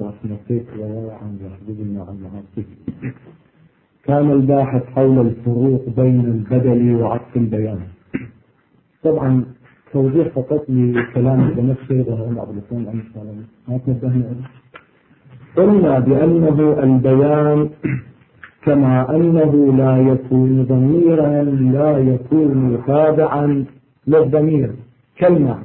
نسيت عن يحدثنا عن معاصي. كان الباحث حول الفروق بين البدل وعطف البيان. طبعا توضيح فقط لكلام بنفسه وهو عبد الرحمن عن السلام. ما تنبهنا قلنا بأنه البيان كما أنه لا يكون ضميرا لا يكون تابعا للضمير كلمة.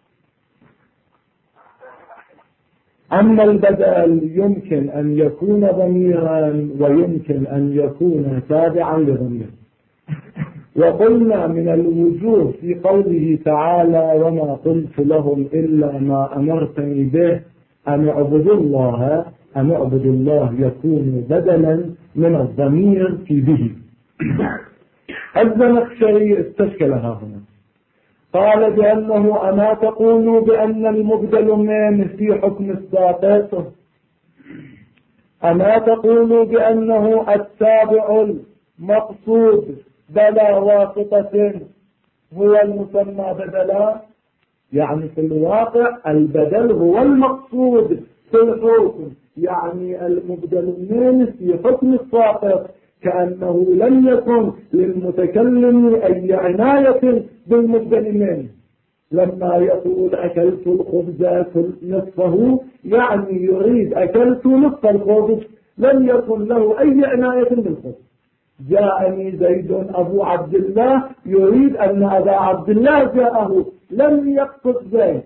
أما البدل يمكن أن يكون ضميرا ويمكن أن يكون تابعا لضمير. وقلنا من الوجوه في قوله تعالى وما قلت لهم إلا ما أمرتني به أن اعبدوا الله يكون بدلا من الضمير في به. الزمخشري استشكلها هنا قال بأنه أما تقولوا بأن المبدل من في حكم الساقط، أما تقولوا بأنه التابع المقصود بلا واسطة هو المسمى بدلا، يعني في الواقع البدل هو المقصود في الحكم، يعني المبدل من في حكم الساقط كأنه لم يكن للمتكلم أي عناية بالمبدل منه. لما يقول أكلت الخبز نصفه يعني يريد أكلت نصف الخبز، لم يكن له أي عناية بالخبز. جاءني زيد أبو عبد الله يريد أن أبا عبد الله جاءه، لم يقصد زيد.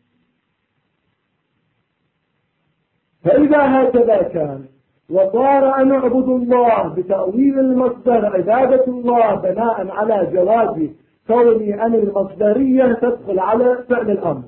فإذا هكذا كان وصار أن اعبد الله بتأويل المصدر عبادة الله بناء على جواز كوني أن المصدرية تدخل على فعل الأمر،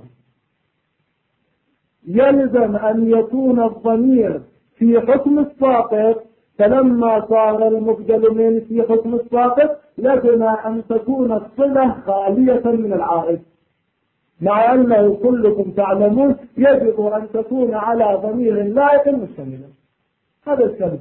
يلزم أن يكون الضمير في حكم الساقط. فلما صار المبدل من في حكم الساقط لزم أن تكون الصلة خالية من العائد، مع أنه كلكم تعلمون يجب أن تكون على ضمير لائق مشتملا. هذا الكلام.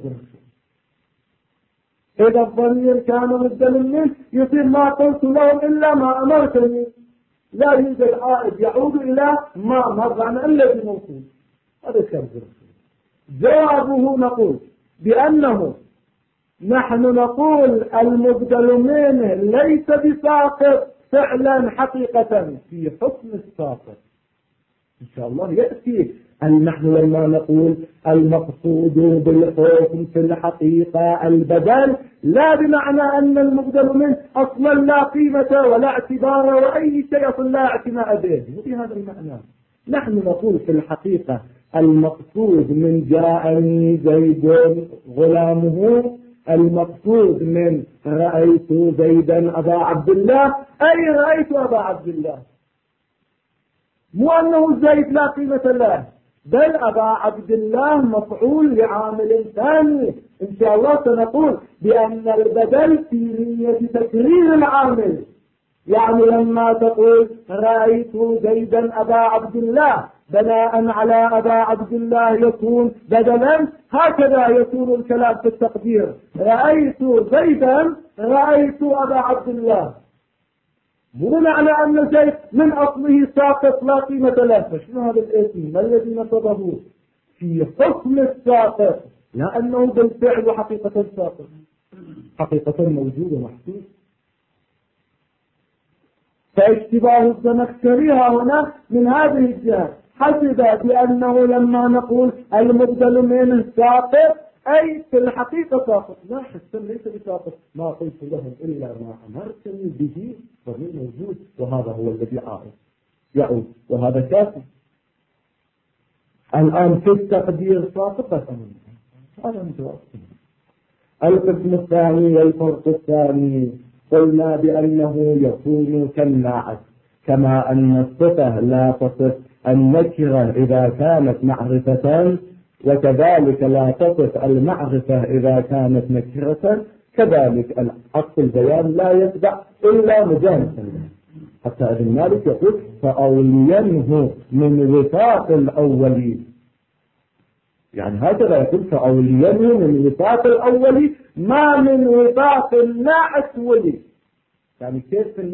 إذا الضمير كان مبدل منه يصير ما قلت لهم إلا ما أمرتني، لا يوجد عائد يعود إلى ما مر عن الذي موصول. هذا الكلام. جوابه نقول بأنه نحن نقول المبدل منه ليس بساقط فعلا حقيقة في حكم الساقط. إن شاء الله يأتي أن نحن لما نقول المقصود بالحكم في الحقيقة البدل، لا بمعنى أن المبدل منه أصلا لا قيمة ولا اعتبار وأي شيء أصلا لا اعتناء به، وبهذا المعنى نحن نقول في الحقيقة المقصود من جاءني زيد غلامه، المقصود من رأيت زيدا أبا عبد الله أي رأيت أبا عبد الله، مو أنه زيد لا قيمة له، بل أبا عبد الله مفعول لعامل ثاني. إن شاء الله سنقول بأن البدل في نية تكرير العامل، يعني لما تقول رأيت زيدا أبا عبد الله بناء على أبا عبد الله يكون بدلا، هكذا يكون الكلام في التقدير رأيت زيدا رأيت أبا عبد الله، مو معنى أن زيد من أصله ساقط لا قيمة له. فشنو هذا الاسم ما الذي نصبه في حكم الساقط، لأنه بالفعل حقيقة ساقط، حقيقة موجود ومحسوس. فاشتباه الزمخشري هنا من هذه الجهة، حسب بأنه لما نقول المبدل منه ساقط أي في الحقيقة ساقط، لا حسن ليس بساقط، ما قلت لهم إلا ما أمرتني به فهو موجود، وهذا هو الذي يعود وهذا كافي. الآن في التقدير ساقطة هذا متوقع. القسم الثاني والفرق الثاني قلنا بأنه يكون كالنعت، كما أن الصفة لا تصف النكرة إذا كانت معرفة، وكذلك لا تصف المعرفة إذا كانت نكرة، كذلك عطف البيان لا يتبع إلا مجانسا. حتى ابن مالك يقول فأولينه من وفاق الأولي، يعني هكذا يقول فأولينه من وفاق الأولي ما من وفاق النعت ولي. يعني كيف النعت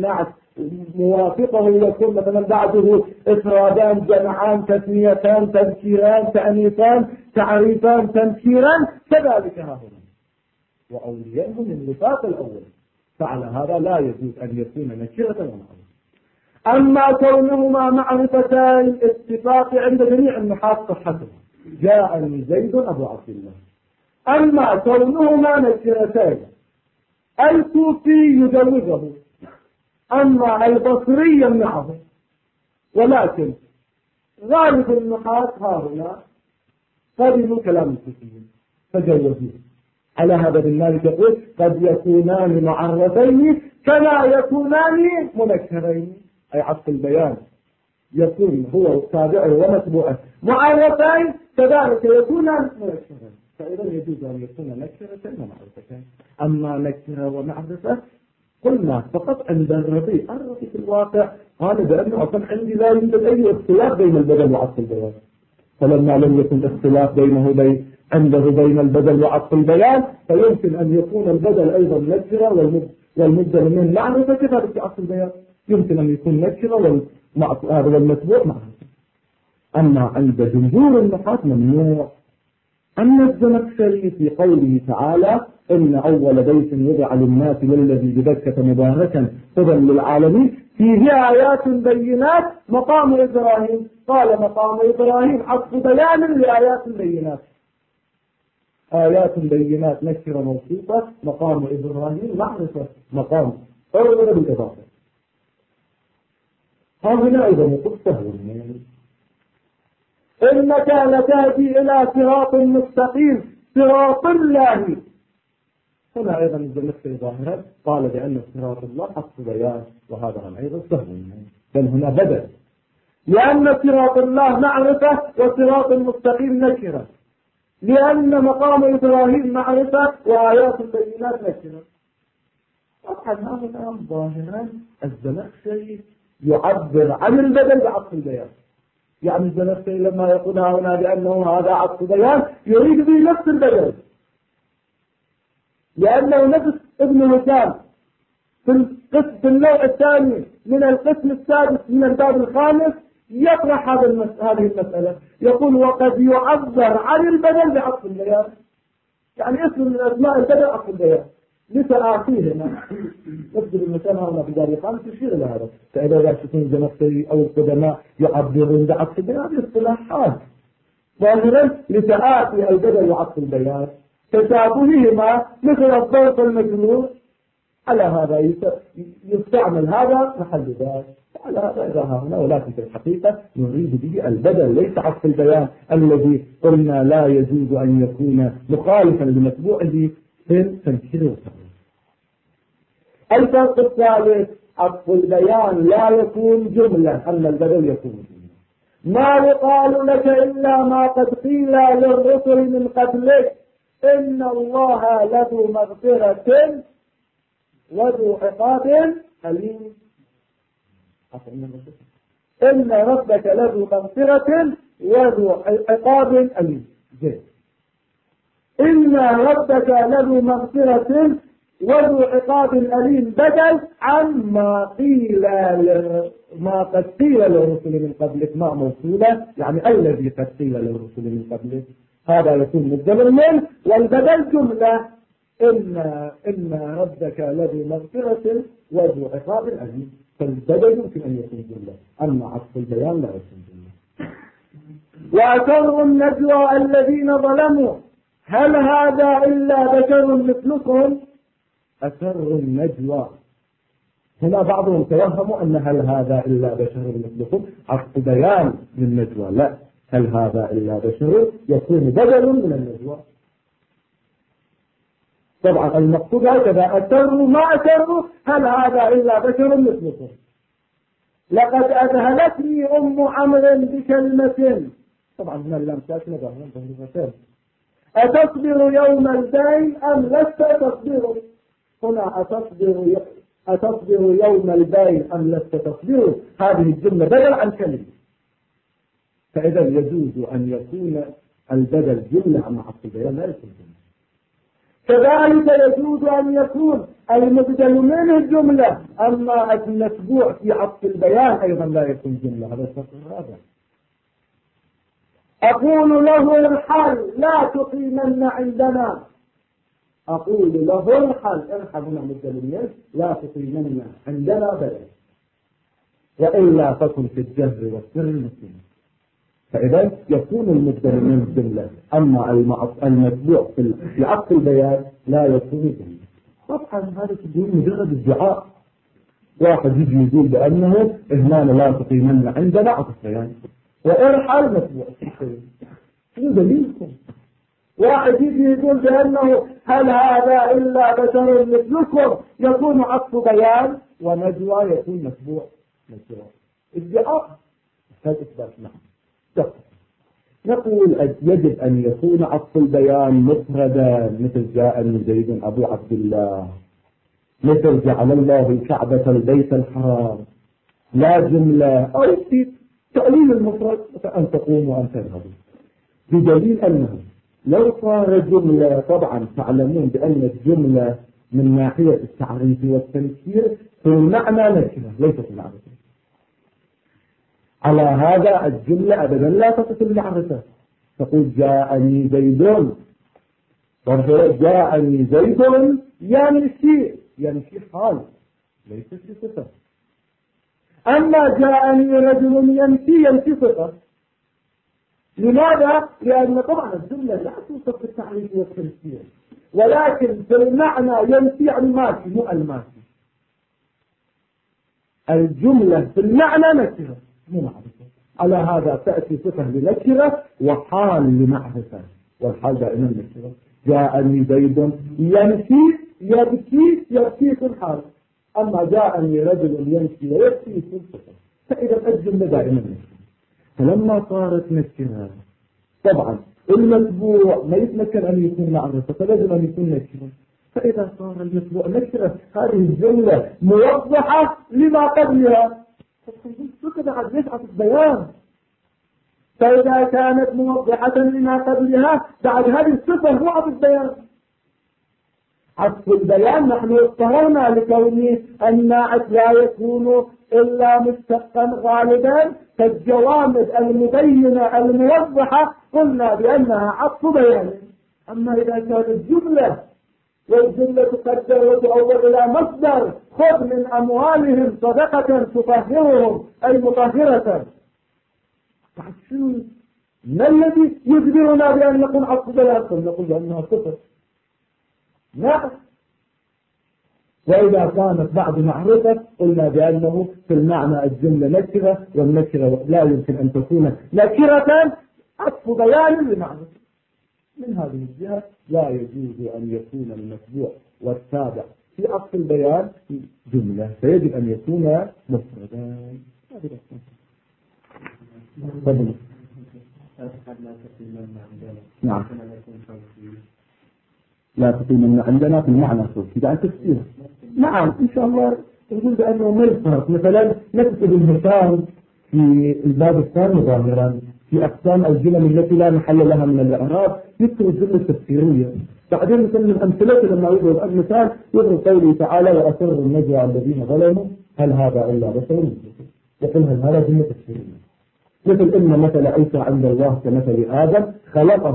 موافقه يكون مثلا بعده إفرادان جمعان تثنيتان تذكيران تأنيثان تعريفان تنكيران، كذلك ها هنا وأولياءهم من نفاق الأول، فعلى هذا لا يجوز أن يكون نكرة ومعرفة. أما كونهما معرفتان اتفاق عند جميع النحاة صحتها، جاءني زيد أبو عبد الله. أما كونهما نكرتان الكوفي يجوزه، أما البصري يمنعه، ولكن غالب النحاة هؤلاء قبلوا كلام الكوفيين فجوزوه. على هذا بالمالك يقول قد يكونان معرفين كما يكونان منكرين، أي عطف البيان يكون هو تابعه ومتبوعه معرفين كذلك يكونان منكرين، فإذا يجوز أن يكون نكرة ومعرفتين. أما نكرة ومعرفة قلنا فقط عند الربيع في الواقع قال بأنه أصلا عندي لا يوجد أي اختلاف بين البدل وعطف البيان، فلما لم يكن اختلاف عنده بين البدل وعطف البيان فيمكن أن يكون البدل أيضا نكرة والمبدل من معرفة كذلك عطف البيان، يمكن أن يكون نكرة والمتبوع معرفة. أما عند جمهور النحاة ممنوع. أما الزمخشري في قوله تعالى إن أول بيت وضع للناس والذي ببكة مباركا هدى للعالمين فيه آيات بينات مقام إبراهيم، قال مقام إبراهيم عطف بيان لآيات بينات، آيات بينات نكرة موصوفة، مقام إبراهيم معرفة مقام أول بالإضافة. هنا أيضا يقول سهل إنك لتهدي إلى صراط مستقيم صراط الله. هنا أيضا الزمخشري ظاهرا قال بأن صراط الله عطف بيان، وهذا أيضا سهل بل هنا بدل، لأن صراط الله معرفة وصراط المستقيم نكرة، لأن مقام إبراهيم معرفة وآيات البينات نكرة. طبعا هذا ظاهرا الزمخشري يعبر عن البدل بعطف البيان، يعني الزمخشري لما يقول هنا بأنه هذا عطف بيان يريد به نفس البدل، لأنه نفس ابن هشام في النوع الثاني من القسم السادس من الباب الخامس يطرح هذه المسألة، يقول وقد يعبر عن البدل بعطف البيان، يعني اسم من أسماء البدل عطف البيان لتآخيه هنا نفس المثال هنا في باب الخامس يشير إلى هذا. فإذا لا تكون الزمخشري أو القدماء يعبرون بعطف البيان اصطلاحات ظاهرا لتآخي البدل وعطف البيان تشابههما مثل الضرب المجرور، على هذا يستعمل هذا محل ذلك، على هذا إذا هنا، ولكن في الحقيقة نريد به البدل ليس عطف البيان الذي قلنا لا يجوز أن يكون مخالفا لمتبوعه في التنكير والتعريف. الفرق الثالث عطف البيان لا يكون جملة، أما البدل يكون جملة. ما يقال لك إلا ما قد قيل للرسل من قبلك إن الله لذو مغفرة وذو عقاب أليم. إن ربك لذو مغفرة وذو عقاب أليم. إن ربك لذو مغفرة وذو عقاب أليم بدل عما قيل ما قد قيل للرسل من قبلك، ما موصولة يعني الذي قد قيل للرسل من قبلك، هذا يكون مبدل منه، والبدل جملة إن ربك لذو مغفرة وذو عقاب أليم، فالبدل يمكن أن يكون جملة، أما عطف البيان لا يكون جملة. وأسروا النجوى الذين ظلموا هل هذا إلا بشر مثلكم. أسروا النجوى هنا بعضهم توهموا أن هل هذا إلا بشر مثلكم عطف بيان للنجوى، لا، هل هذا إلا بشر يكون بدل من النجوى. طبعا المقصود هكذا أسروا ما أسروا هل هذا إلا بشر مثلكم. لقد أذهلتني أم عمرو بكلمة، طبعا من اللام ساكنة ظاهرة، أتصبر يوم البين أم لست تصبر. هنا أتصبر يوم البين أم لست تصبر، هذه الجملة بدل عن كلمة، فإذا يجوز أن يكون البدل جملة مع عطف البيان لا يكون جملة. كذلك يجوز أن يكون المبدل منه الجملة، أما المتبوع في عطف البيان أيضا لا يكون جملة. هذا الشرط الرابع. أقول له ارحل لا تقيمن عندنا. أقول له ارحل، ارحل هنا مبدل منه، لا تقيمن عندنا بلد، وإلا فكن في الجهر والسر المسلم. فإذا يكون المبدل من الجملة، أما المتبوع في عطف البيان لا يكون جملة. طبعا هذا تقول مجرد الدعاء. واحد يجي يقول بأنه هنا لا تقيمن عندنا عطف بيان، وارحل متبوع شنو دليلكم؟ واحد يجي يقول بأنه هل هذا إلا بشر مثلكم، يكون عطف بيان، ونجوى يكون متبوع مجرور. ادعاء هذا إثبات. نعم. نقول يجب أن يكون عطف البيان مفردا، مثل جاءني زيد أبو عبد الله، مثل جعل الله الكعبة البيت الحرام، لا جملة. أو في تقليل المفرد أن تقوم وأن تذهبوا، بدليل أنه لو صار جملة، طبعا تعلمون بأن الجملة من ناحية التعريف والتنكير في المعنى نكرة ليست معرفة. على هذا الجملة أبدا لا تصف المعرفة. تقول جاءني زيد، جاءني زيد يمشي حال، ليس في صفة. أما جاءني رجل يمشي صفة. لماذا؟ لأن طبعا الجملة لا توصف بالتعريف والتنكير، ولكن في المعنى يمشي عن ماشي، مو الماشي. الجملة في المعنى نكرة مو معرفة. على هذا تأتي صفة لنكرة وحال لمعرفة، والحال دائما نكرة. جاءني زيد يبكي في الحال، أما جاءني رجل يمشي ويبكي في الصفة. فإذا الجملة دائما نكرة. فلما صارت نكرة، طبعا المتبوع ما يتمكن أن يكون معرفة، فلازم أن يكون نكرة. فإذا صار المتبوع نكرة، هذه الجملة موضحة لما قبلها، بعد ليش عطف بيان. فإذا كانت موضحة لما قبلها، بعد هذه الصفة مو عطف بيان. عطف البيان نحن اضطررنا لكونه الناعت لا يكون إلا مشتقا غالبا، فالجوامد المبينة الموضحة قلنا بأنها عطف بيان. أما إذا كانت جملة، والجملة تقدر وتؤول إلى مصدر، خذ من أموالهم صدقة تطهرهم أي مطهرة، شنو ما الذي يجبرنا بأن نقول عطف بيان؟ نقول بأنها صفة. نعم. وإذا كانت بعد معرفة قلنا بأنه في المعنى الجملة نكرة، والنكرة لا يمكن أن تكون نكرة، عطف بيان لمعرفة. من هذه الجهة لا يجوز أن يكون المتبوع والتابع في عطف البيان جملة، فيجب أن يكون مفردا. نعم. لا تقيمن عندنا في المعنى الصوتي بعد تفسير. نعم إن شاء الله نقول بأنه ما الفرق. مثلا نكتب الهشام في الباب الثاني ظاهرا في أقسام الجمل التي لا محل لها من الإعراب، يذكر الجملة التفسيرية. بعدين مثل من أمثلته لما يضرب المثال يضرب قوله تعالى وأسر النجوى الذين ظلموا هل هذا إلا بشر يقول هل هذا جملة تفسيرية. مثل إن مثل عيسى عند الله كمثل آدم خلقه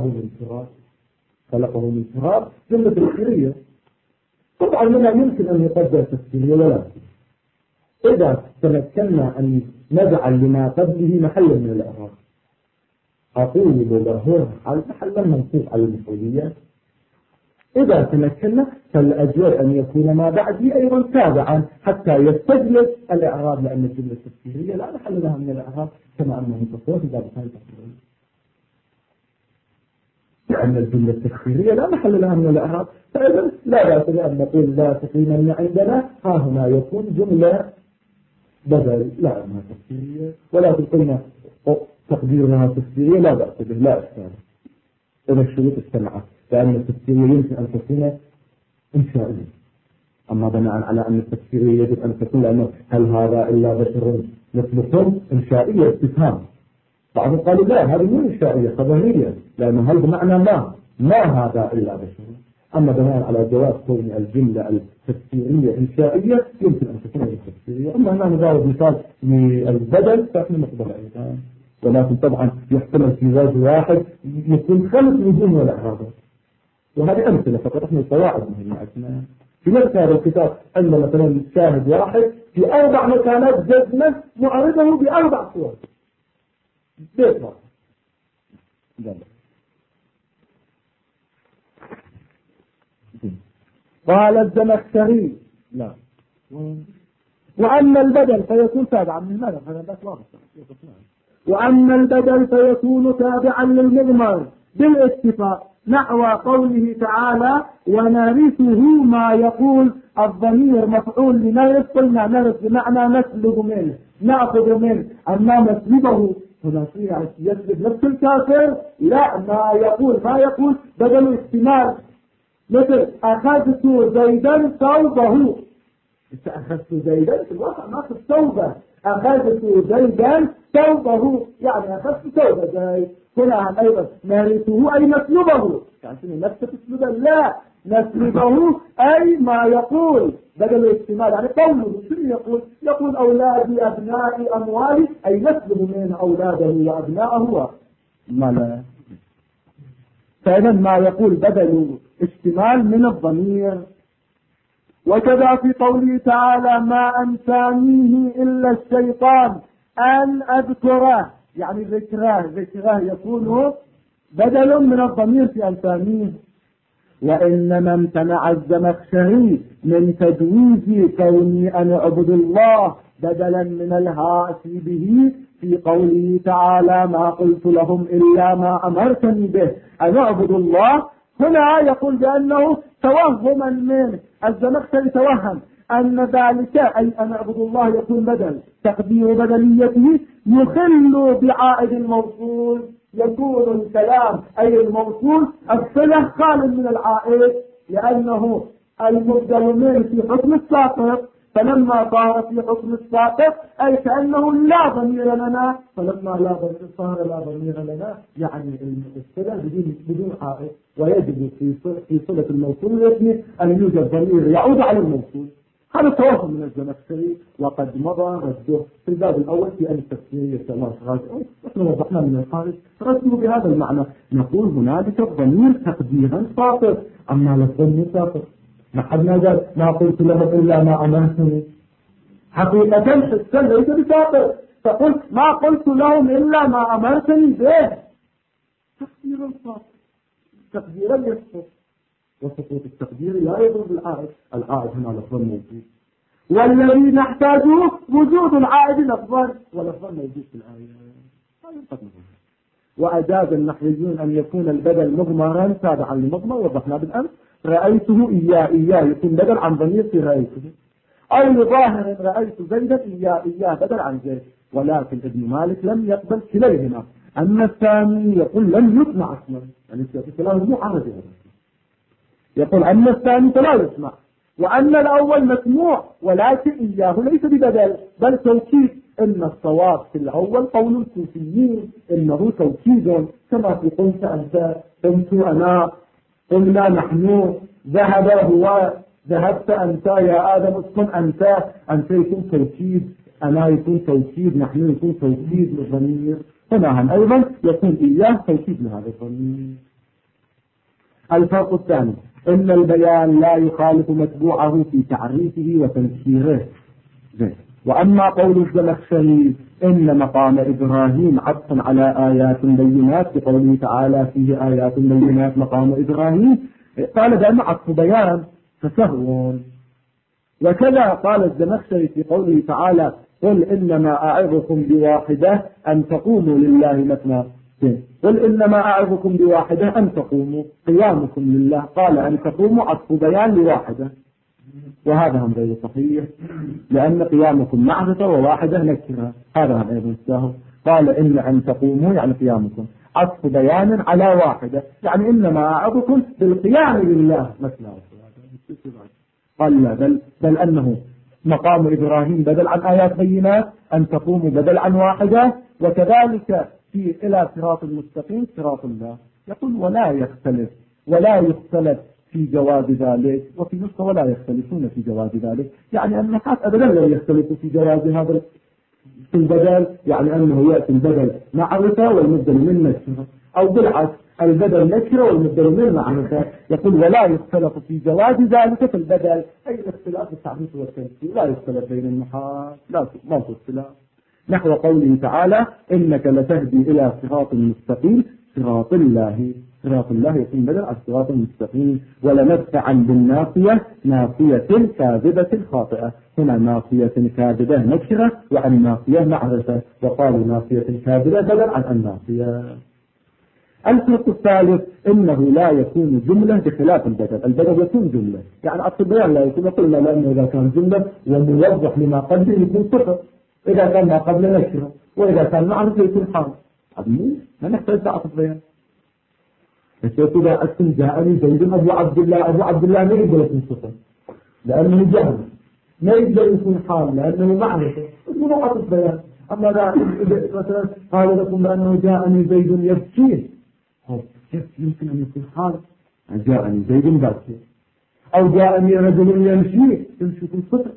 من تراب جملة تفسيرية. طبعا منها يمكن أن يقدر تفسيرية ولا إذا تمكنا أن نجعل لما قبله محلا من الإعراب. أقول له محلا منصوب على المفعولية. إذا تمكنا فالأجوال أن يكون ما بعده أيضا تابعا حتى يستجلس الإعراب، لأن الجملة التفسيرية لا محل لها من الإعراب كما أنه متصور في باب الثاني تفسيرية، لأن الجملة التفسيرية لا محل لها من الإعراب. فإذا لا بأس بأن نقول لا تقيمن عندنا، ها هنا يكون جملة بدل لا أنها تفسيرية، ولا تقيم تقديرها تفسيرية لا بأس به، لا إشكال. إذا الشروط اجتمعت، لأن التفسيرية يمكن أن تكون إنشائية. أما بناء على أن التفسيرية يجب أن تكون لأنه هل هذا إلا بشر مثلكم إنشائية استفهام. بعضهم قالوا لا هذه مو إنشائية خبرية، لأنه هل بمعنى ما هذا إلا بشر. أما بناء على جواز كون الجملة التفسيرية إنشائية يمكن أن تكون غير تفسيرية. أما هنا نضرب مثال للبدل فإحنا نقبل أيضا، ولكن طبعا يحتمل في وجه واحد يكون 5 وجوه ولا هذا. وهذه أمثلة فقط، إحنا القواعد مهمة عندنا. في نفس هذا الكتاب عندنا مثلا شاهد واحد في 4 مكانات جزمة معرضه ب4 صور. بيت واحد. قال الزمخشري لا، وأما البدل فيكون تابعا من ماذا؟ فهذا واضح. وأما البدل فيكون تابعا للمضمر بالاتفاق نحو قوله تعالى ونرثه ما يقول. الضمير مفعول لنرث، قلنا نرث بمعنى نسلب منه، نأخذ منه. أما نسلبه هنا يسلب نفس الكافر، لا، ما يقول بدل استمال. مثل أخذت زيدا ثوبه، أخذت زيدا في الواقع ما أخذت ثوبه، أخذت زيدا ثوبه يعني أخذت ثوب زيد. هنا أيضا نرثه أي نسلبه، يعني نفس تسلبا، لا، نسلبه أي ما يقول بدل الاستمال. يعني قوله شنو يقول أولادي أبنائي أموالي، أي نسلب من أولاده وأبنائه ما. فإذا ما يقول بدل اشتمال من الضمير. وكذا في قوله تعالى ما أنسانيه إلا الشيطان أن أذكره، يعني ذكره يكون بدل من الضمير في أنسانيه. وإنما امتنع الزمخشري من تجويز كوني أن أعبد الله بدلا من الهاء به في قوله تعالى ما قلت لهم إلا ما أمرتني به أن أعبد الله. هنا يقول بأنه توهما من الزمخشري، توهم أن ذلك أي أن أعبد الله يكون بدل، تقدير بدليته يخل بعائد الموصول، يكون الكلام أي الموصول الصلة خال من العائد، لأنه المبدل منه في حكم الساقط، فلما صار في حكم الساقط أي كأنه لا ضمير لنا، فلما لا ضمير صار لا ضمير لنا، يعني الصلة بدون عائد. ويجب في صلة الموصول الاسم أن يوجد ضمير يعود على الموصول. هذا توهم من الزمخشري وقد مضى رده في الباب الأول في أن التفسير الله راجعون، نحن وضحنا من الخارج رده بهذا المعنى. نقول هنالك الضمير تقديرا ساقط، أما للضمير ساقط نحن قال ما قلت لهم إلا ما أمرتني، حقيقة حسا ليس بساقط، فقلت ما قلت لهم إلا ما أمرتني به، تقديرا ساقط، تقديرا يسقط، وسقوط التقدير لا يضر بالعائد، العائد هنا لفظا موجود، والذي نحتاجه وجود العائد لفظا، ولفظا موجود في الآية. وأجاز النحويون أن يكون البدل مضمرا تابعا لمضمر، وضحنا بالأمس رأيته إياه يكون بدل عن ضمير في رأيته، أو لظاهر رأيت زيدا إياه بدل عن زيد. ولكن ابن مالك لم يقبل كليهما. أما الثاني يقول لم يسمع اسما، يعني الكلام مو عربي، يقول أما الثاني فلا يسمع، وأن الأول مسموع ولكن إياه ليس ببدل بل توكيد. إن الصواب في الأول قول الكوفيين إنه توكيد، كما في قلت أنت، قلت أنا، قلنا نحن، ذهب هو، ذهبت أنت يا آدم، اسكن أنت يكون توكيد، أنا يكون توكيد، نحن يكون توكيد للضمير، هنا أيضا يكون إياه توكيد لهذا الضمير. الفرق الثاني إن البيان لا يخالف متبوعه في تعريفه وتنكيره. وأما قول الزمخشري إن مقام إبراهيم عطف على آيات بينات بقوله تعالى فيه آيات بينات مقام إبراهيم، قال بأن عطف بيان فسهو. وكذا قال الزمخشري في قوله تعالى قل إنما أعظكم بواحدة أن تقوموا لله مثنى، قل إنما أعظكم بواحدة أن تقوموا، قيامكم لله، قال أن تقوموا عطف بيان لواحدة، وهذا هم غير صحيح، لأن قيامكم معرفة وواحدة نكرة، هذا هم أيضا سهو. قال إن تقوموا يعني قيامكم عطف بيان على واحدة، يعني إنما أعظكم بالقيام لله مثنى. قال لا، بل أنه مقام إبراهيم بدل عن آيات بينات، أن تقوموا بدل عن واحدة، وكذلك إلى صراط المستقيم صراط الله. يقول ولا يختلف في جواز ذلك، وفي نسخة ولا يختلفون في جواز ذلك، يعني النحاة أبدا لا يختلفوا في جواز هذا في البدل، يعني أنه يأتي البدل معرفة والمبدل من نكرة، أو بالعكس البدل نكرة والمبدل من معرفة. يقول ولا يختلف في جواز ذلك في البدل، أي الاختلاف التعريف والتنكير لا يختلف بين النحاة، ما في اختلاف. نحو قوله تعالى إنك لتهدي إلى صراط مستقيم، صراط الله يكون بدل على الصراط المستقيم. ولنتبعا بالناصية، ناصية كاذبة خاطئة، هنا ناصية كاذبة نكرة وعن ناصية معرفة، وقالوا ناصية كاذبة بدل عن الناصية. الفرق الثالث إنه لا يكون جملة بخلاف البدل، البدل يكون جملة، يعني الطبيعي لا يكون، قلنا لأنه إذا كان جملة وموضح لما قبله يكون صفر، إذا كان ما قبل نكرة، وإذا كان معرفة يكون حال. ما نحتاج تعطف بيان. الشيخ إذا أكتم جاءني زيد أبو عبد الله ما يقدر يكون صفر لأنه جهل، ما يقدر يكون حال لأنه معرفة، يكون عطف بيان. أما مثلا قال لكم بأنه جاءني زيد يبكيه، كيف يمكن أن يكون حال؟ جاءني زيد باكي، أو جاءني رجل يمشي يكون صفر.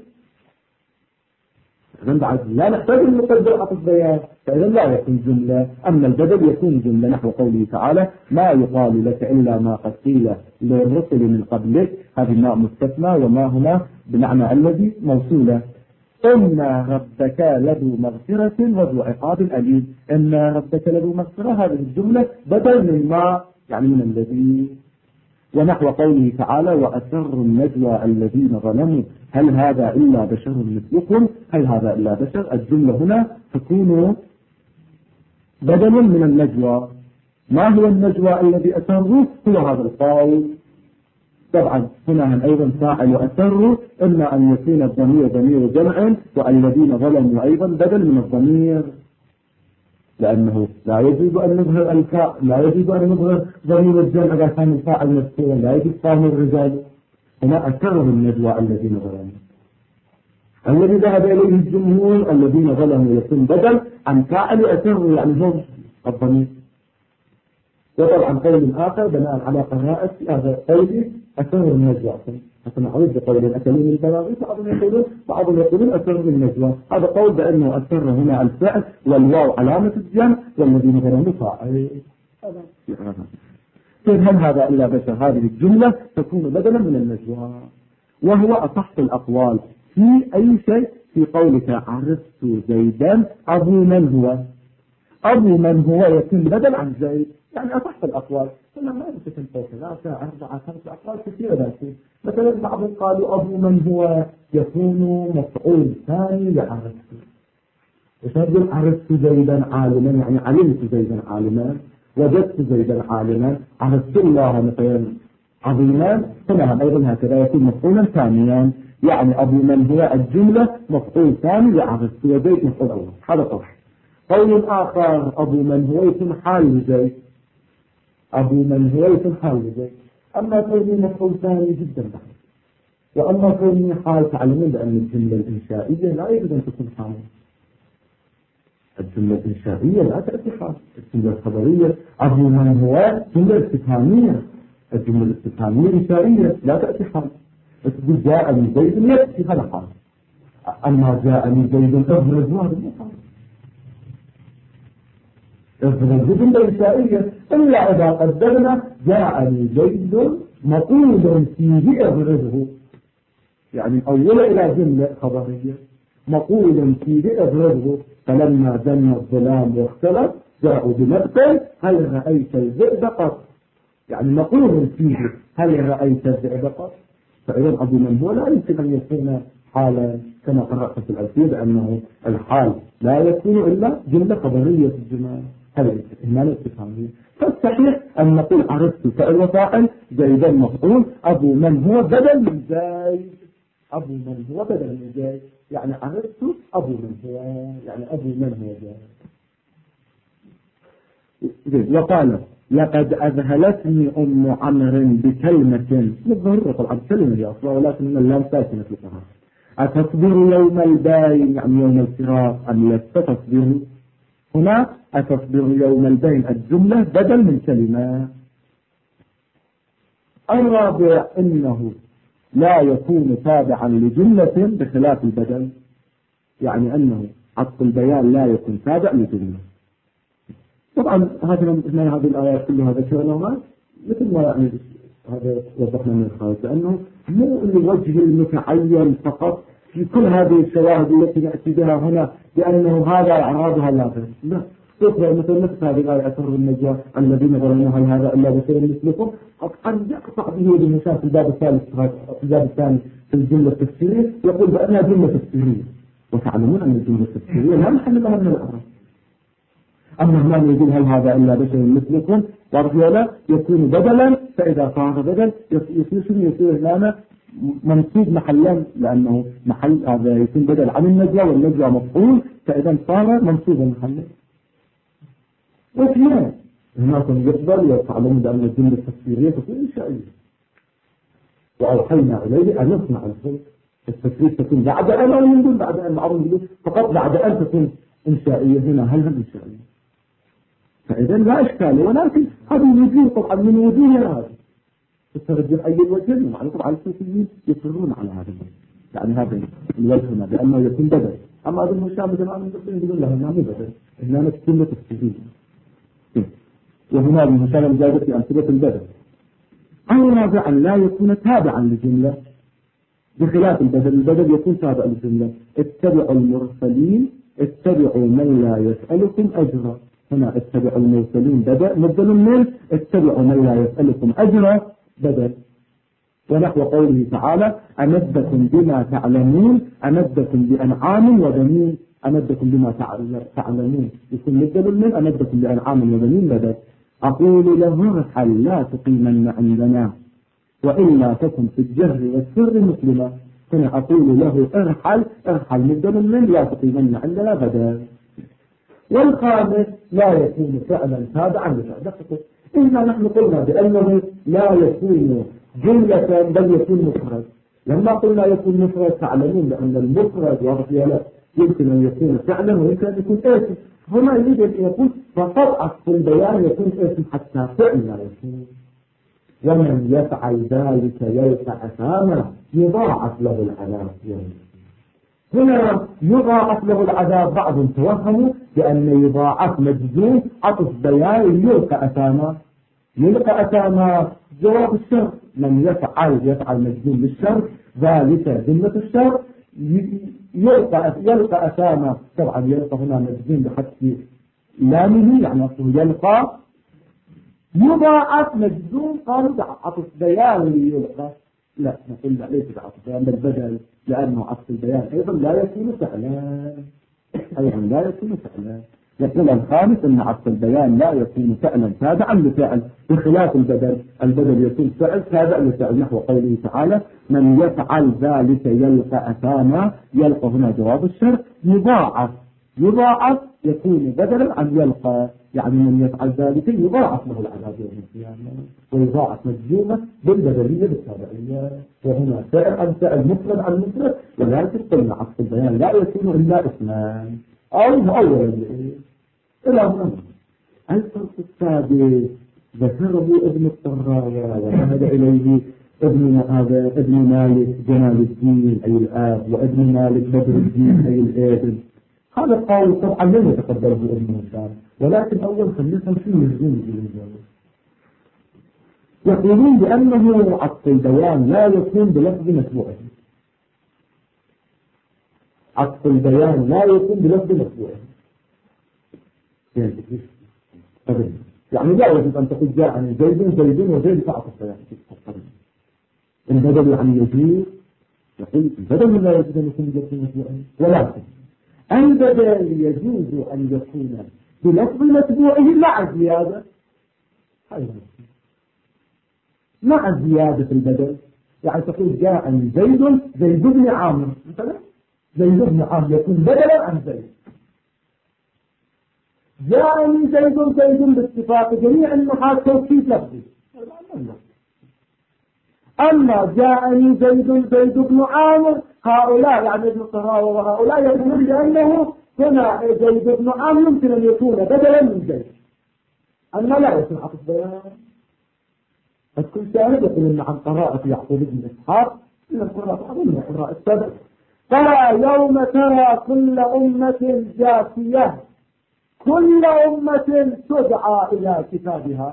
إذن بعد لا نحتاج أن نقدر عطف بيان، فإذا لا يكون جملة. أما البدل يكون جملة، نحو قوله تعالى ما يقال لك إلا ما قد قيل للرسل من قبلك، هذه ما مستثنى وما هنا بمعنى الذي موصولة. إن ربك لذو مغفرة وذو عقاب أليم، إن ربك لذو مغفرة هذه الجملة بدل من ما يعني من الذي. ونحو قوله تعالى وأسروا النجوى الذين ظلموا هل هذا إلا بشر مثلكم، هل هذا إلا بشر، الجملة هنا تكون بدل من النجوى. ما هو النجوى الذي أسروا؟ هو هذا القول. طبعا هنا أيضا فاعل وأسروا، إما أن يكون الضمير ضمير جمع، والذين ظلموا أيضا بدل من الضمير، لأنه لا يجوز أن نظهر ضمير الجمع إذا كان الفاعل مذكورا، لا يجوز فهم الرجال. هنا أسروا النجوى الذين ظلموا، الذي ذهب إليه الجمهور الذين ظلموا يكون بدل عن فاعل أسروا يعني هم الضمير. وطبعا قول آخر بناء على قراءة هذا قوله أسروا النجوى، حتى نعود بقول أكلين البلاغي، بعضهم يقولون أسروا النجوى، هذا قول بأنه أسر هنا الفعل والواو علامة الجمع والذين ظلموا فاعل. هل هذا إلا بشر؟ هذه الجملة تكون بدلا من النجوى، وهو أصح الأقوال في أي شيء. في قولك عرفت زيدا أبو من هو، أبو من هو يكون بدل عن زيد، يعني أصح الأقوال. ما يمكن فوق 3 4 5 أقوال كثيرة ذاتي. مثلا بعضهم قالوا أبو من هو يكون مفعول ثاني لعرفت. يقول عرفت زيدا عالما، يعني علمت زيدا عالما، وجدت زيدا عالما، عرفت الله مثلا عظيما، هنا أيضا هكذا يكون مفعولا ثانيا، يعني أبو من هو الجملة مفعول ثاني لعرفت، وزيد مفعول أول. هذا قول. قول آخر أبو من هو يكون حال لزيد، أبو من هو يكون حال لزيد. أما كوني مفعول ثاني جدا بحث، وأما كوني حال تعلمون بأن الجملة الإنشائية لا يجب أن تكون حال. الجملة الإنشائية لا تأتي حال، الجملة الخبرية أبو من هو جملة استفهامية، الجملة الاستفهامية إنشائية لا تأتي حال. تقول جاءني زيد يأتي هذا حال، أما جاءني زيد أبرز هذا مو حال. الجملة الإنشائية إلا إذا قدرنا جاءني زيد مقول فيه أبرزه، يعني أول إلى جملة خبرية مقول فيه أبرزه، فلما جن الظلام واختلف جاءوا بمثل هل رأيت الذئب قط، يعني مقول فيه هل رأيت الذئب قط. فإذا أبو من هو لا يمكن أن يكون حالا كما قرأت في الألفية بأنه الحال لا يكون إلا جملة خبرية في الجمال، هذا إهمال استفهامية. فالصحيح أن نقول عرفت فعل وفاعل زيدا مفعول، أبو من هو بدل من زيد، أبو من هو بدل من زيد، يعني عرفت أبو من هو، يعني أبو من هو زيد. وقال لقد أذهلتني أم عمرو بكلمة، بالظهر طبعا كلمة هي أصلا ولكن اللام ساكنة لها، أتصبر يوم الباين يعني يوم الفراق أم لست تصبر. هنا أتصبر يوم الباين الجملة بدل من كلمة، الرابع أنه لا يكون تابعا لجملة بخلاف البدل، يعني أنه عطف البيان لا يكون تابع لجملة. طبعا هذه الآيات كلها ذكرناها مثل ما يعني هذا وضحنا من الخارج، لأنه مو الوجه المتعين فقط في كل هذه الشواهد التي نأتي بها هنا بأنه هذا إعرابها لازم، لا تقرأ مثل هذه الآية أسر النجاة الذين ظلموا هل هذا إلا بشر مثلكم، قد يقطع به بالنساء في الباب الثالث في الباب الثاني في الجملة التفسيرية يقول بأنها جملة تفسيرية، وتعلمون أن الجملة التفسيرية لا محل لها من الأعراب. أما هنا يقول هل هذا إلا بشر مثلكم ولا يكون بدلا، فإذا صار بدل يصير هنا منصوب محلا، لأنه محل هذا يكون بدل عن النجوى والنجوى مفعول، فإذا صار منصوبا محلا. واثنين هناك يقبل ويتعلمون بأن الجملة التفسيرية تكون إنشائية، وأوحينا إليه أن يصنع الفلك. التفسير تكون بعد أن أو من دون بعد أن معروف يقول فقط بعد أن تكون إنشائية. هنا هل هم إنشائية؟ فإذا لا إشكال، ولكن هذه الوجوه طبعا من وجوه هذه تسترجع أي الوجه، ومعنى طبعا الصوفيين يصرون على هذا الوجه، يعني هذا الوجه هنا بأنه يكون بدل. أما هذا المشابه جماعة من المسلمين يقولون له هنا مو بدل، هنا تكون تفسيرية، وهنا المشابه جاءت في أمثلة البدل. الرابع أن لا يكون تابعا لجملة بخلاف البدل، البدل يكون تابع للجملة. اتبعوا المرسلين اتبعوا من لا يسألكم أجرا، هنا اتبعوا المرسلين بدل من اتبعوا من لا يسألكم أجرا بدل. ونحو قوله تعالى أمدكم بما تعلمون، أمدكم بأنعام وبنين، أمدكم بما تعلمون يكون بدل من أمدكم بأنعام وبنين بدل. أقول له ارحل لا تقيمن عندنا وإلا تكن في الجهر والسر مسلما، هنا أقول له ارحل بدل من لا تقيمن عندنا بدل. والخامس لا يكون فعلا تابعا لفعل. إنا نحن قلنا بأنه لا يكون جملة بل يكون مفرد. لما قلنا يكون مفرد تعلمون بأن المفرد وغفية يمكن أن يكون فعلا ويمكن أن يكون اسم. هنا يريد أن يقول فقط عطف البيان يكون اسم حتى فعل لا يكون. ومن يفعل ذلك يلقى أثاما يضاعف له العذاب. هنا يضاعف له العذاب، بعض توهموا بأن يضاعف مجزوم عطف بيان يلقى أثاما. يلقى أثاما جواب الشر، من يفعل مجزوم بالشر ذلك جملة الشر يلقى أثاما. طبعا يلقى هنا مجزوم بحذف لامه، يعني أصله يلقى. يضاعف مجزوم قالوا عطف بيان يلقى، لا نقول لا ليس بعطف بيان بل بدل، لأنه عطف البيان أيضا لا يكون فعلا، يقول الخامس أن عطف البيان لا يكون فعلا تابعا لفعل بخلاف البدل. البدل يكون فعل تابع لفعل، نحو قوله تعالى من يفعل ذلك يلقى أثاما. يلقى هنا جواب الشر، يضاعف يكون بدلا عن يلقى، يعني من يفعل ذلك يضاعف له العذاب يوم القيامة، ويضاعف مجزومة بالبدلية بالتابعية. وهنا فعل مفرد عن مفرد، ولكن قلنا عطف البيان لا يكون إلا اثنان أو مؤولا إلى هنا. الفرق السادس ذكره ابن الطراوة وذهب إليه ابن مالك جمال الدين أي الآب، وابن مالك بدر الدين أي الابن. هذا القول طبعا لم يتقبله ابن هشام، ولكن أول خلينا فيه يجوز. يقولون بأنه عطف البيان لا يكون بلفظ متبوعه. عطف البيان لا يكون بلفظ متبوعه، يعني لا يجب أن تقول جاءني زيد وزيد فعطف بيان. البدل يعني يجوز، يقول البدل لا يجب أن يكون بلفظ متبوعه، ولكن البدل يجوز أن يكون بلفظ متبوعه مع زيادة، مع زيادة البدل. يعني تقول جاءني زيد بن عامر مثلا، زيد بن عامر يكون بدلا عن زيد. جاءني زيد باتفاق جميع النحاة توكيد لفظي. أما جاءني زيد بن عامر هؤلاء يعني ابن الطراوة وهؤلاء يقولون بأنه هنا زيد بن عامر يمكن أن يكون بدلا من زيد، أما لا يكون عطف بيان. كل شاهد يقول لنا عن قراءة يعقوب بن إسحاق إن القراءة أظن قراءة السبع ترى يوم ترى كل أمة جاثية كل أمة تدعى إلى كتابها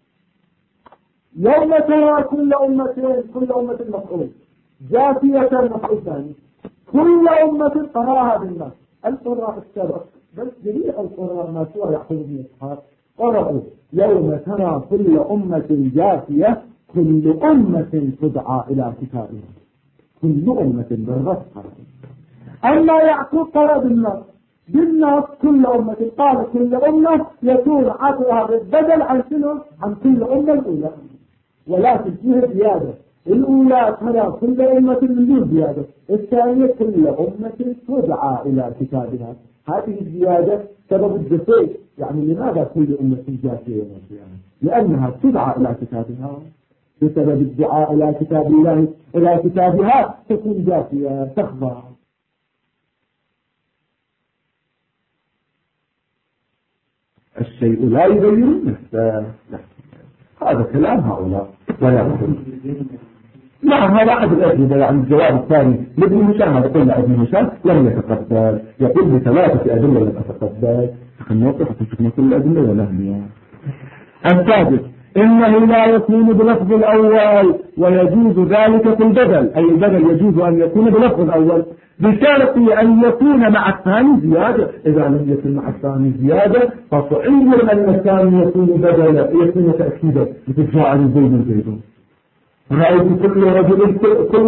يوم ترى كل أمة مفعول جاثية مفعول ثاني كل أمة قراها بالناس القراء السبع بل جميع القراء ما سوى يعقوب بن إسحاق قرأوا يوم ترى كل أمة جاثية كل أمة تدعى إلى كتابها كل أمة بالرفع. أما يعقوب قرأ بالناس كل أمة قال كل أمة يكون عطرها بالبدل عن شنو عن كل أمة الأولى ولكن فيه زيادة الأولى ترى كل أمة من دون زيادة الثانية كل أمة تدعى إلى كتابها هذه الزيادة سبب الدفاع يعني لماذا كل أمة جاثية لأنها تدعى إلى كتابها بسبب الدعاء إلى كتاب الله إلى كتابها تكون جاثية تخضع. الشيء لا يغير نفسه هذا كلام هؤلاء ولا يقول نعم هذا أحد الأجوبة يعني الجواب الثاني لابن هشام هذا قلنا ابن هشام لم يتقبل يقول بثلاثة أدلة لم أتقبل خلنا نوضح تشوفنا كل الأدلة ولا هم. السادس إنه لا يكون بلفظ الأول ويجوز ذلك في البدل أي البدل يجوز أن يكون بلفظ الأول بشرط أن يكون مع الثاني زيادة إذا لم يكن مع الثاني زيادة فصعيد أن الثاني يكون بدلا يكون تأكيدا مثل جاء زيد رأيت كل رجل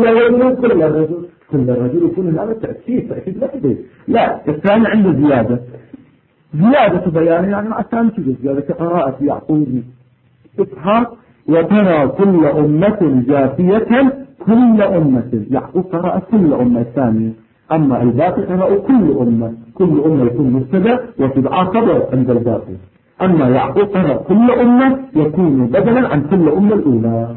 كل رجل يكون هذا تأكيد لفظي لا الثاني عنده زيادة بيان يعني مع الثاني زيادة كقراءة يعقوب إسحاق وترى كل أمة جاثية كل أمة يعقوب قراءة كل أمة الثانية أما الباقي قراءة كل أمة يكون مبتدا وتدعى خبر عند الباقي أما يعقوب قراءة كل أمة يكون بدلا عن كل أمة الأولى.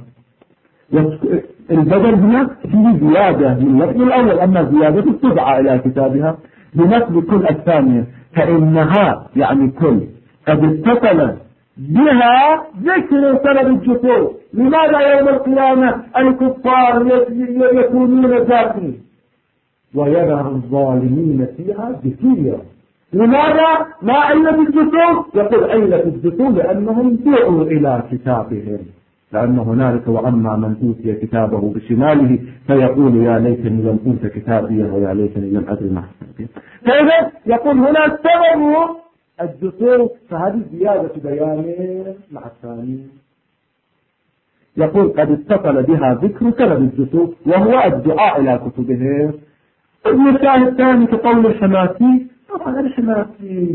البدل هنا فيه زيادة من اللفظ الأول أما زيادة تدعى إلى كتابها بنسب كل الثانية فإنها يعني كل قد اتصل بها ذكر سبب الجسور. لماذا يوم القيامة الكفار يكونون ذاكرين ويرى الظالمين فيها جثيا؟ لماذا؟ ما علة الجسور؟ يقول علة الجسور لأنهم دعوا إلى كتابهم لأن هنالك وأما من أوتي كتابه بشماله فيقول يا ليتني لم أوت كتابي ويا ليتني لم أدري ما حسابي. فإذا يقول هنا سبب الجسور فهذه زيادة بيان مع الثاني. يقول قد اتصل بها ذكر سبب الجسور وهو الدعاء إلى كتبهم. المثال الثاني كقول الحماسي طبعا الحماسي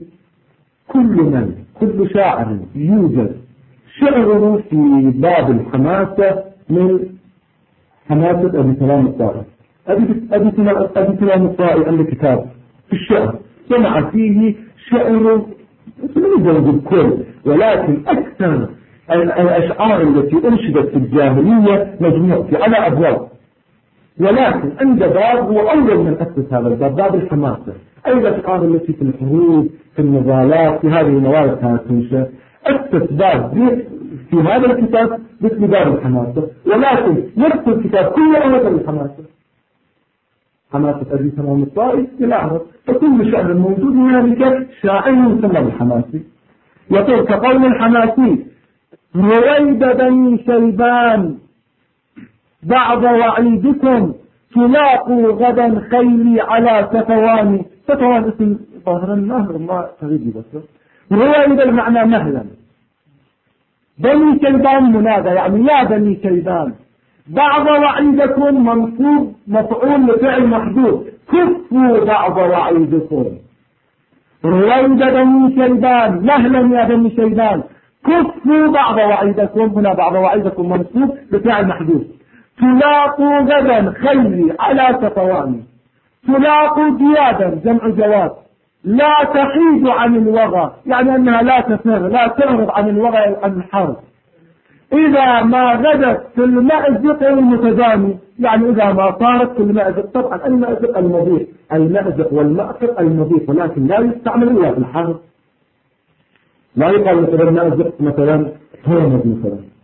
كل شاعر يوجد شعره في باب الحماسة من حماسة أبي سلام الطائي. أبي سلام الطائي عنده كتاب في الشعر سمع فيه شعر من الكل ولكن أكثر الأشعار التي أنشدت في الجاهلية مجموعة في على أبواب ولكن عند باب هو أول من أسس هذا الباب باب الحماسة أي الأشعار التي في الحروب في النضالات في هذه الموارد كانت تنشأ أسس باب في هذا الكتاب باسم باب الحماسة ولكن نفس الكتاب كله أول الحماسة حماسة أبي سلام الطائي للأعرب فكل شعر موجود هنالك شاعر يسمى بالحماسي. يقول كقول الحماسي رويد بني شيبان بعض وعيدكم تلاقوا غدا خيلي على ستوان اسم ظاهر النهر ما تغيبي بس رويد المعنى مهلا بني شيبان منادى يعني يا بني شيبان بعض وعيدكم منصوب مفعول لفعل محذوف كفوا بعض وعيدكم رويد بني شيبان مهلا يا بني شيبان كفوا بعض وعيدكم هنا بعض وعيدكم منصوب بفعل محذوف تلاقوا غدا خيري على سطواني تلاقوا زيادا جمع جواب لا تحيد عن الوغى يعني أنها لا تفر لا تعرض عن الوغى عن الحرب إذا ما غدت في المأزق المتزامي يعني إذا ما صارت في المأزق طبعا المأزق المضيف المأزق والمأزق المضيف ولكن لا يستعمل إلا في الحرب لا يقال مثلا المأزق مثلا هرمز مثلا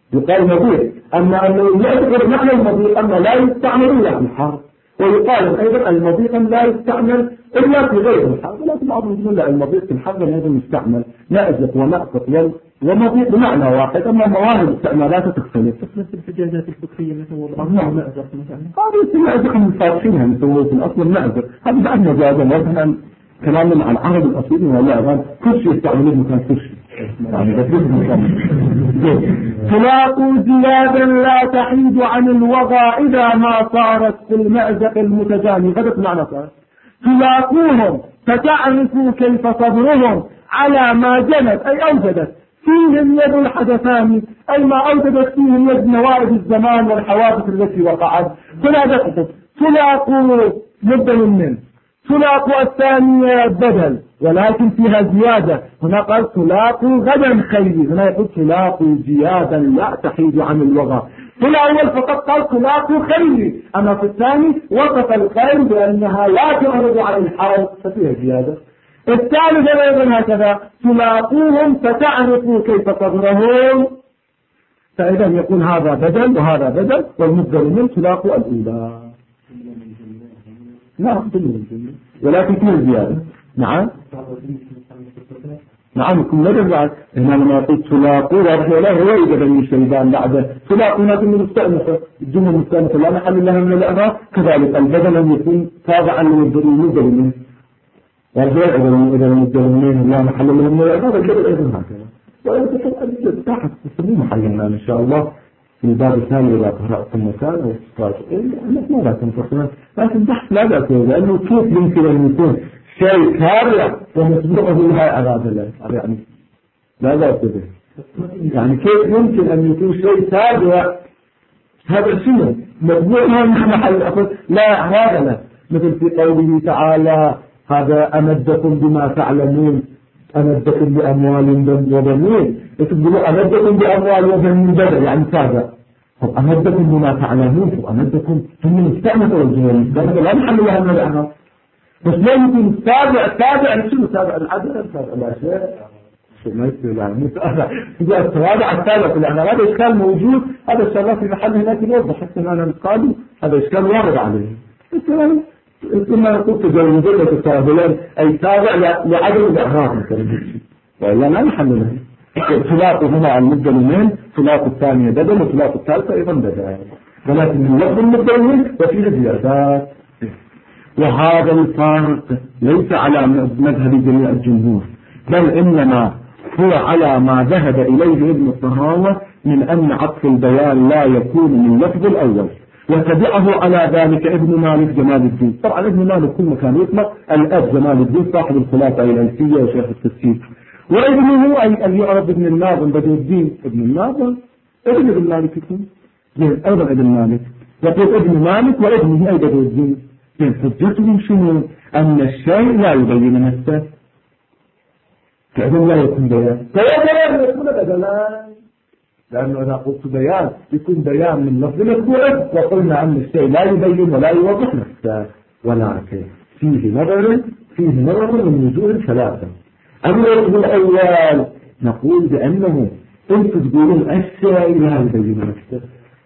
يقال مضيق. أما أنه يعتبر معنى المضيق أما لا يستعمل إلا في الحرب، ويقال أيضا المضيق لا يستعمل إلا في غير الحرب، ولكن بعضهم يقول لا المضيق في الحرب أيضا يستعمل مأزق ومأقط ومضيق بمعنى واحد. أما مواهب استعمالاته تختلف في الحجازات الفكرية مثل وضعها مأزق مثلا هذا مأزق من الفارسين هم يسووه في الأصل مأزق، هذا بعد مجازا مثلا كلامنا عن العرب الأصيل ولا كل شيء يستعملوه مكان كل شيء تلاقوا زيادا لا تحيد عن الوضع إذا ما صارت في المأزق المتجاني. غدت معنى صار تلاقوهم فتعرفوا كيف صبرهم على ما جنت أي أوجدت فيهم يد الحدثان، أي ما أوجدت فيهم يد نوائب الزمان والحوادث التي وقعت. تلاقوا مبدل منه، تلاقوا الثانية بدل ولكن فيها زيادة. هنا قال تلاقوا غدا خيري، هنا يقول تلاقوا زيادا لا تحيد عن الوغى. في الأول فقط قال تلاقوا خيري، أما في الثاني وصف الخير بأنها لا تعرض عن الحرب ففيها زيادة. الثالث أيضا هكذا تلاقوهم فتعرفوا كيف صبرهم، فإذا يكون هذا بدل وهذا بدل والمبدل من تلاقوا الأولى. نعم ولكن فيه زيادة. نعم يكون مدى بعد هنا لما يقول تلاقوا واضح ولا هو إذا بني الشيبان بعد تلاقوا لازم المستأنفة الجملة المستأنفة لا محل لها من الأعراب، كذلك البدل أن يكون تابعا للمبدل منه والجواب إذا المبدل منه لا محل لها من الأعراب البدل أيضا هكذا. وإذا تحت تحت تسميه محلنا إن شاء الله في الباب الثاني إذا قرأت المكان أو استطاعت ما لا تنفصل، لكن بحث لا بأس لأنه كيف يمكن أن يكون شيء كارع ومسبوقه لها أراد الله يعني لا بأس به. يعني كيف يمكن أن يكون شيء تابع هذا شنو مسبوقها من محل أخذ لا هذا لا، مثل في قوله تعالى هذا أمدكم بما تعلمون أمدكم بأموال وبنين، يقولوا أمدكم بأموال وبنين بدل يعني تابع. طب أمدكم بما تعلمون، طب أمدكم هم مستأنفة والجنة المستأنفة لا محل لها من الأعراب، بس لا يكون تابع شنو تابع العدل تابع الأشياء شو ما يصير يعني إذا التوابع التابع في الأعراب هذا إشكال موجود، هذا الشغلات في محل هناك يوضح حتى أنا نقال هذا إشكال وارد عليه. كما قلت جوزية التابعين أي تابع لعدل الأعراب مثلا وإلا ما محل له. تلاقوا هنا المبدلين تلاقوا الثانية بدل وتلاقوا الثالثة أيضا بدل، ولكن من لفظ المبدلين وفيه زيادات. وهذا الفارق ليس على مذهب جميع الجمهور، بل إنما هو على ما ذهب إليه ابن الطهاوة من أن عطف البيان لا يكون من لفظ الأول، وتبعه على ذلك ابن مالك جمال الدين. طبعا ابن مالك كل مكان يطلق الأب جمال الدين صاحب الخلافة الألفية وشيخ التفسير، وابنه أي اللي يعرف ابن الناظم بدر الدين ابن الناظم ابن مالك يكون أيضا ابن مالك، يقول ابن مالك وابنه أي بدر الدين. حجتهم شنو؟ أن الشيء لا يبين نفسه فإذن لا يكون بيان فيبين يكون بدلا، لأنه إذا قلت بيان يكون بيان من لفظ مكتوب، وقلنا أن الشيء لا يبين ولا يوضح نفسه، ولكن فيه نظر من وجوه ثلاثة. أما الوجه الأول نقول بأنه أنتم تقولون الشيء لا يبين نفسه،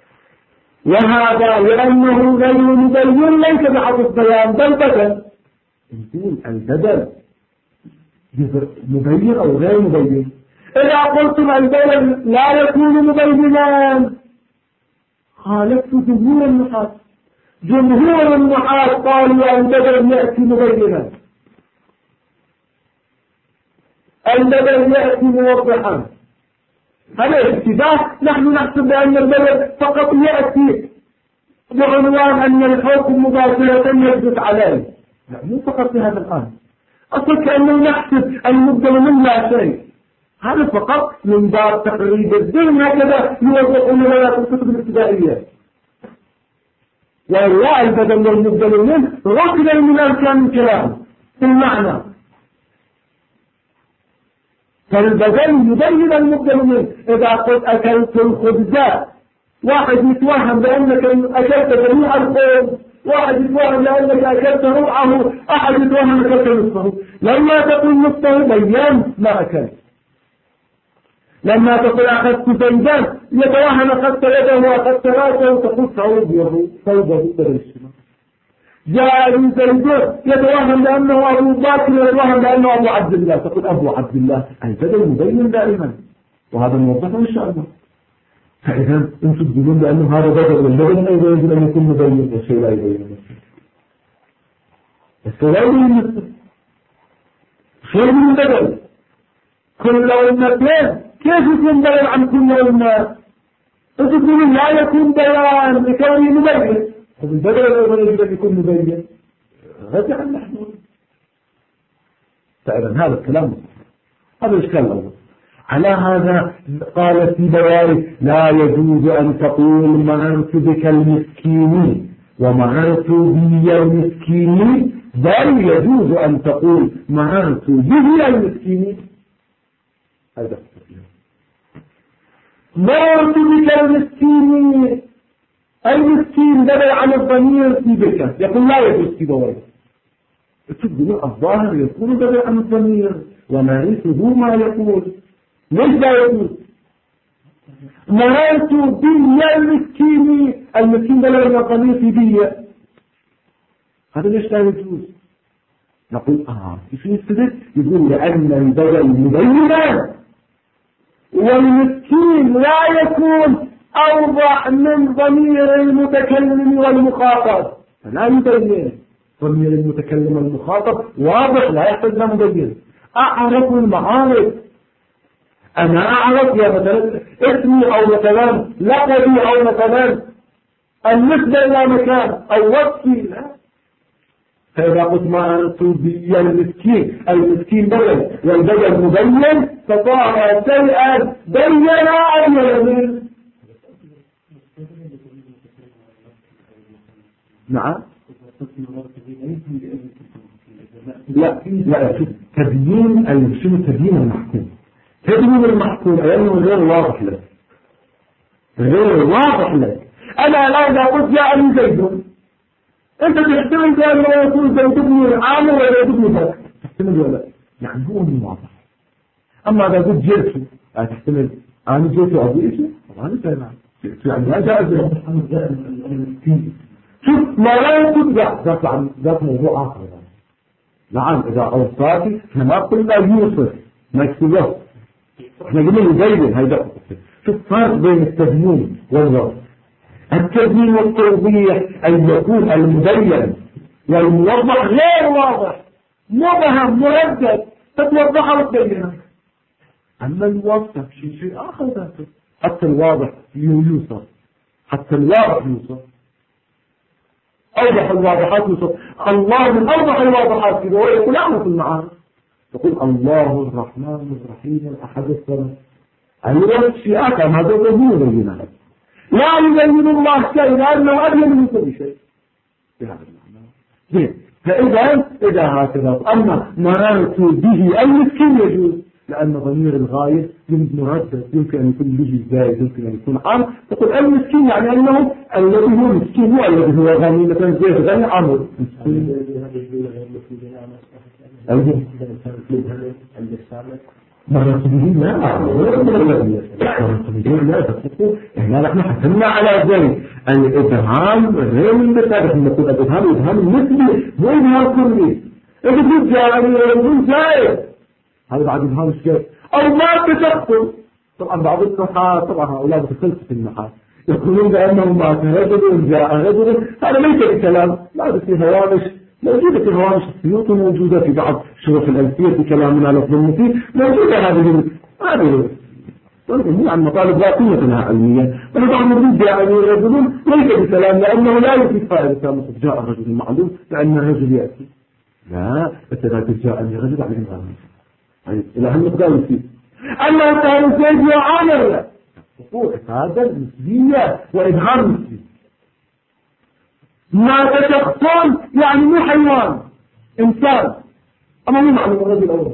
وهذا لأنه غير مبين ليس بعطف بيان بل بدل. نقول البدل مبين أو غير مبين. إذا قلتم البدل لا يكون مبينا خالفت جمهور النحاة. جمهور النحاة قالوا البدل يأتي مبينا، البدل يأتي موضحا. هذا اتباع نحن نحسب بأن البدل فقط يأتي بعنوان أن الحكم مباشرة يثبت عليه، لا مو فقط في هذا الآن، أصلا كأنه نحسب المبدل من لا شيء، هذا فقط من باب تقريب الذهن هكذا يوضحون لنا في الكتب الابتدائية. ولا البدل والمبدل منه ركن من أركان الكلام في المعنى، فالبدل يبين المبدل منه. إذا قلت أكلت الخبزات واحد يتوهم بأنك أكلت جميع الخبز، واحد يتوهم بأنك أكلت ربعه، أحد يتوهم أكلت نصفه. لما تقول نصفه بيان ما أكلت. لما تقول أخذت زيدا يتوهم أخذت يده وأخذت رأسه تقول ثوبه بدل الشمال. جاء ابن زيد يتوهم بأنه أبو بكر ويتوهم بأنه أبو عبد الله تقول أبو عبد الله أي بدل مبين دائما، وهذا موضح إن شاء الله. فإذا أنتم تقولون بأنه هذا بدل، والبدل أيضا يجب أن يكون مبين والشيء لا يبين نفسه. الشيء لا يبين نفسه شيء من بدل. كل أمتين كيف يكون بيان عن كل أمة؟ تقولون لا يكون بيان لكونه مبين، البدل الأول يجب أن يكون مبين. رجع المحمول. فإذا هذا الكلام هذا الإشكال الأول. على هذا قال سيبويه لا يجوز أن تقول مررت بك المسكين ومررت بي المسكين، بل يجوز أن تقول مررت به المسكين. هذا مررت بك المسكين، المسكين بدل عن الضمير في بك، يقول لا يجوز سيبويه. تقول الظاهر يكون بدل عن الضمير ونعرفه ما يقول، ليش لا يجوز؟ مررت بي المسكين، المسكين بدل عن الضمير في بي، هذا ليش لا يجوز؟ نقول كيف يستدل؟ يقول لأن البدل مبينا والمسكين لا يكون أوضح من ضمير المتكلم والمخاطب، فلا يبين. ضمير المتكلم والمخاطب واضح لا يحتاج له مبين. أعرف المعارف، أنا أعرف يا مثلا اسمي أو مثلا لقبي أو مثلا النسبة إلى مكان أو وصفي، لا. فإذا قلت مررت بي المسكين، المسكين بدل والبدل مبين فصار شيئا بينا أو يبين. نعم. لا تبيين تبيين المحكوم، تبيين المحكوم لأنه غير واضح لك، غير واضح لك. أنا لا إذا قلت جاءني زيد، أنت تحتمل بأنه يكون زيد بن عامر ولا زيد بن بكر، تحتمل ولا يعني هو من واضح. أما إذا قلت جئت تحتمل أنا جئت أبو إيش طبعا جئت يعني لا جاء شوف مررت ذات موضوع آخر. نعم إذا أوصاتي احنا ما قلنا يوصف ما يكتبه، احنا قلنا يبين هيدا. شوف فرق بين التبيين والوصف. التبيين والتوضيح أن يكون المبين والموضح غير واضح، مبهم مردد فتوضحه وتبينه. أما الوصف شيء آخر ذاته. حتى الواضح يوصف، حتى الواضح يوصف، أوضح الواضحات يوصف. الله من أوضح الواضحات كده ويقول أعرف المعارف، تقول الله الرحمن الرحيم الأحد الصمد. أيضا شيئات هذا هو يبين لك. لا يبين الله شيء لأنه أبين من كل شيء بهذا المعنى. فإذا هكذا أما مررت به المسكين يجوز، لأن ضمير الغاية مردد، يمكن أن يكون به زائد، يمكن أن يكون عام. تقول المسكين يعني أنه الذي هو مسكين هو الذي هو غني، مثلا زيد غني عمر مسكين. مررت به لا تقول إحنا نحن حكمنا على زيد الإبهام غير من بسابق، نقول الإبهام النسبي مو إبهام كلي. إذا كنت جاءني رجل زائد هذا بعد إبهام الشيء أو ما تشخص. طبعا بعض النحاة طبعا هؤلاء بتخلص في النحاة يقولون بأنه مات رجل جاء رجل، هذا ليس الكلام. لا في هوامش موجودة، في هوامش السيوط موجودة في بعض شروط الألفية في كلامنا لفظ المفيد موجودة هذه عن مطالب لا قيمة لها علمية. ونبعض المريد جاء رجل ليس بكلام لأنه لا يفيد فائدة مثل جاء الرجل المعلوم لأن الرجل يأتي. لا بس جاءني رجل عليه الغرام إلى هالمقدار يفيد. أما كان زيد وعامر هذا النسبية وإبهام النسبي. ما تشخصون يعني مو حيوان إنسان، أما مو معنى الرجل الأول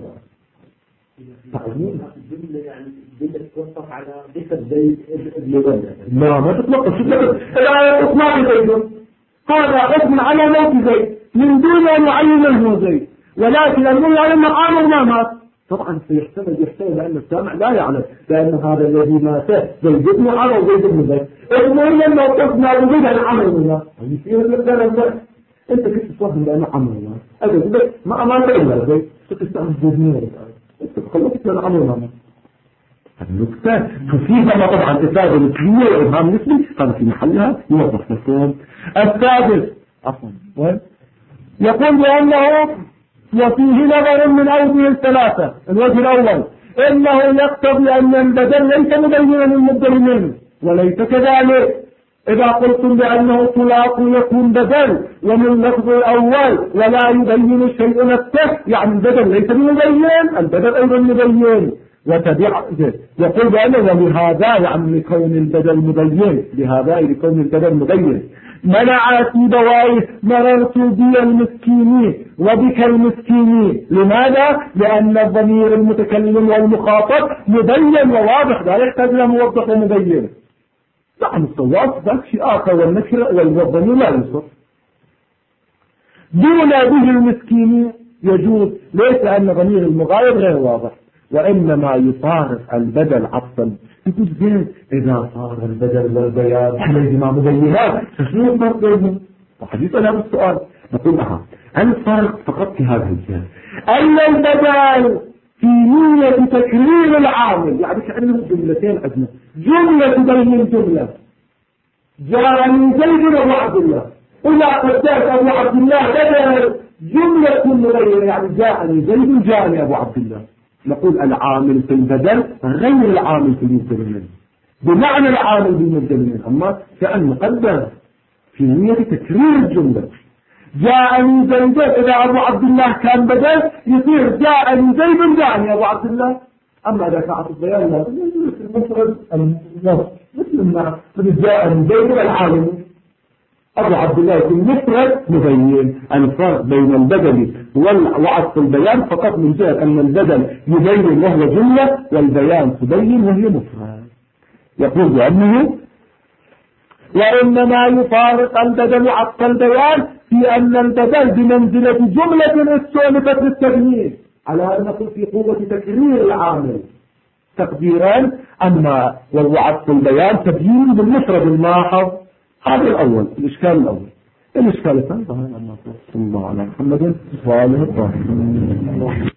يعني الجملة تتوقف على ذكر زيد ابن. ما تتوقف إذا إطلاق زيد هذا حكم على موت زيد من دون أن يعين له زيد، ولكن المهم على أن عامر ما مات طبعا يحتمل لأن السامع لا يعلم، لأن هذا الذي مات زيد بن عمرو وزيد بن زيد، المهم لو قصنا وجد العمل منه يصير الكلام ده. انت كنت تفهم لأنه عمل الله أجل ما تقول زيد تستعمل جزمين انت خلصت لأنه عمل الله النكتة ففيها طبعا تفاعل الكبير وإبهام نسبي هذا في محلها يوضح لكم. السادس عفوا يقول بأنه وفيه نظر من أوجه الثلاثة. الوجه الأول إنه يقتضي أن البدل ليس مبينا للمدلمين، وليس كذلك إذا قلتم بأنه طلاق يكون بدل ومن لفظ الأول ولا يبين شيء نفسه، يعني البدل ليس مبين، البدل أيضا مبين. يقول بأنه ولهذا يعني لكون البدل مبين، لهذا لكون البدل مبين منع سيبويه مررت بي المسكينين وبك المسكينين. لماذا؟ لأن الضمير المتكلم والمخاطب مبين وواضح لا يحتاج له موضح ومبين. نعم الصواب ذاك شيء آخر والنكرة والضمير لا يصف. دون به المسكينين يجوز، ليس أن ضمير المغاير غير واضح وإنما يطارق البدل عطفا. يقول زين إذا صار البدل والبيان عليهما مبينات فشنو الفرق بينهم؟ وحديثنا هذا السؤال نقول لها الفرق فقط في هذا الجهة أن البدل في نية تكرير العامل، يعني كأنه جملتين عندنا جملة بين جملة. جاءني زيد أبو عبد الله، إذا قدرت أبو عبد الله بدل جملة مبينة، يعني جاءني زيد جاءني أبو عبد الله. نقول العامل في البدل غير العامل في المبدل، بمعنى العامل بالمبدل، أما كأن مقدر في نية تكرير الجملة. جاءني زيد إذا أبو عبد الله كان بدل يصير جاءني زيد جاءني أبو عبد الله. أما إذا كانت البيان لا المفرد مثل ما جاءني زيد العالم أبو عبد الله يكون مفرد مبين. الفرق بين البدل وعطف البيان فقط من جهة أن البدل يبين وهو جملة والبيان تبين وهي مفرد. يقول بأنه وإنما يفارق البدل عطف البيان في أن البدل بمنزلة جملة استؤنفت للتبيين، على أن نقول في قوة تكرير العامل تقديرا، أما وعطف البيان تبيين بالمفرد الملاحظ. هذا الأول الإشكال الأول. الإشكال الثاني صلى الله عليه وسلم.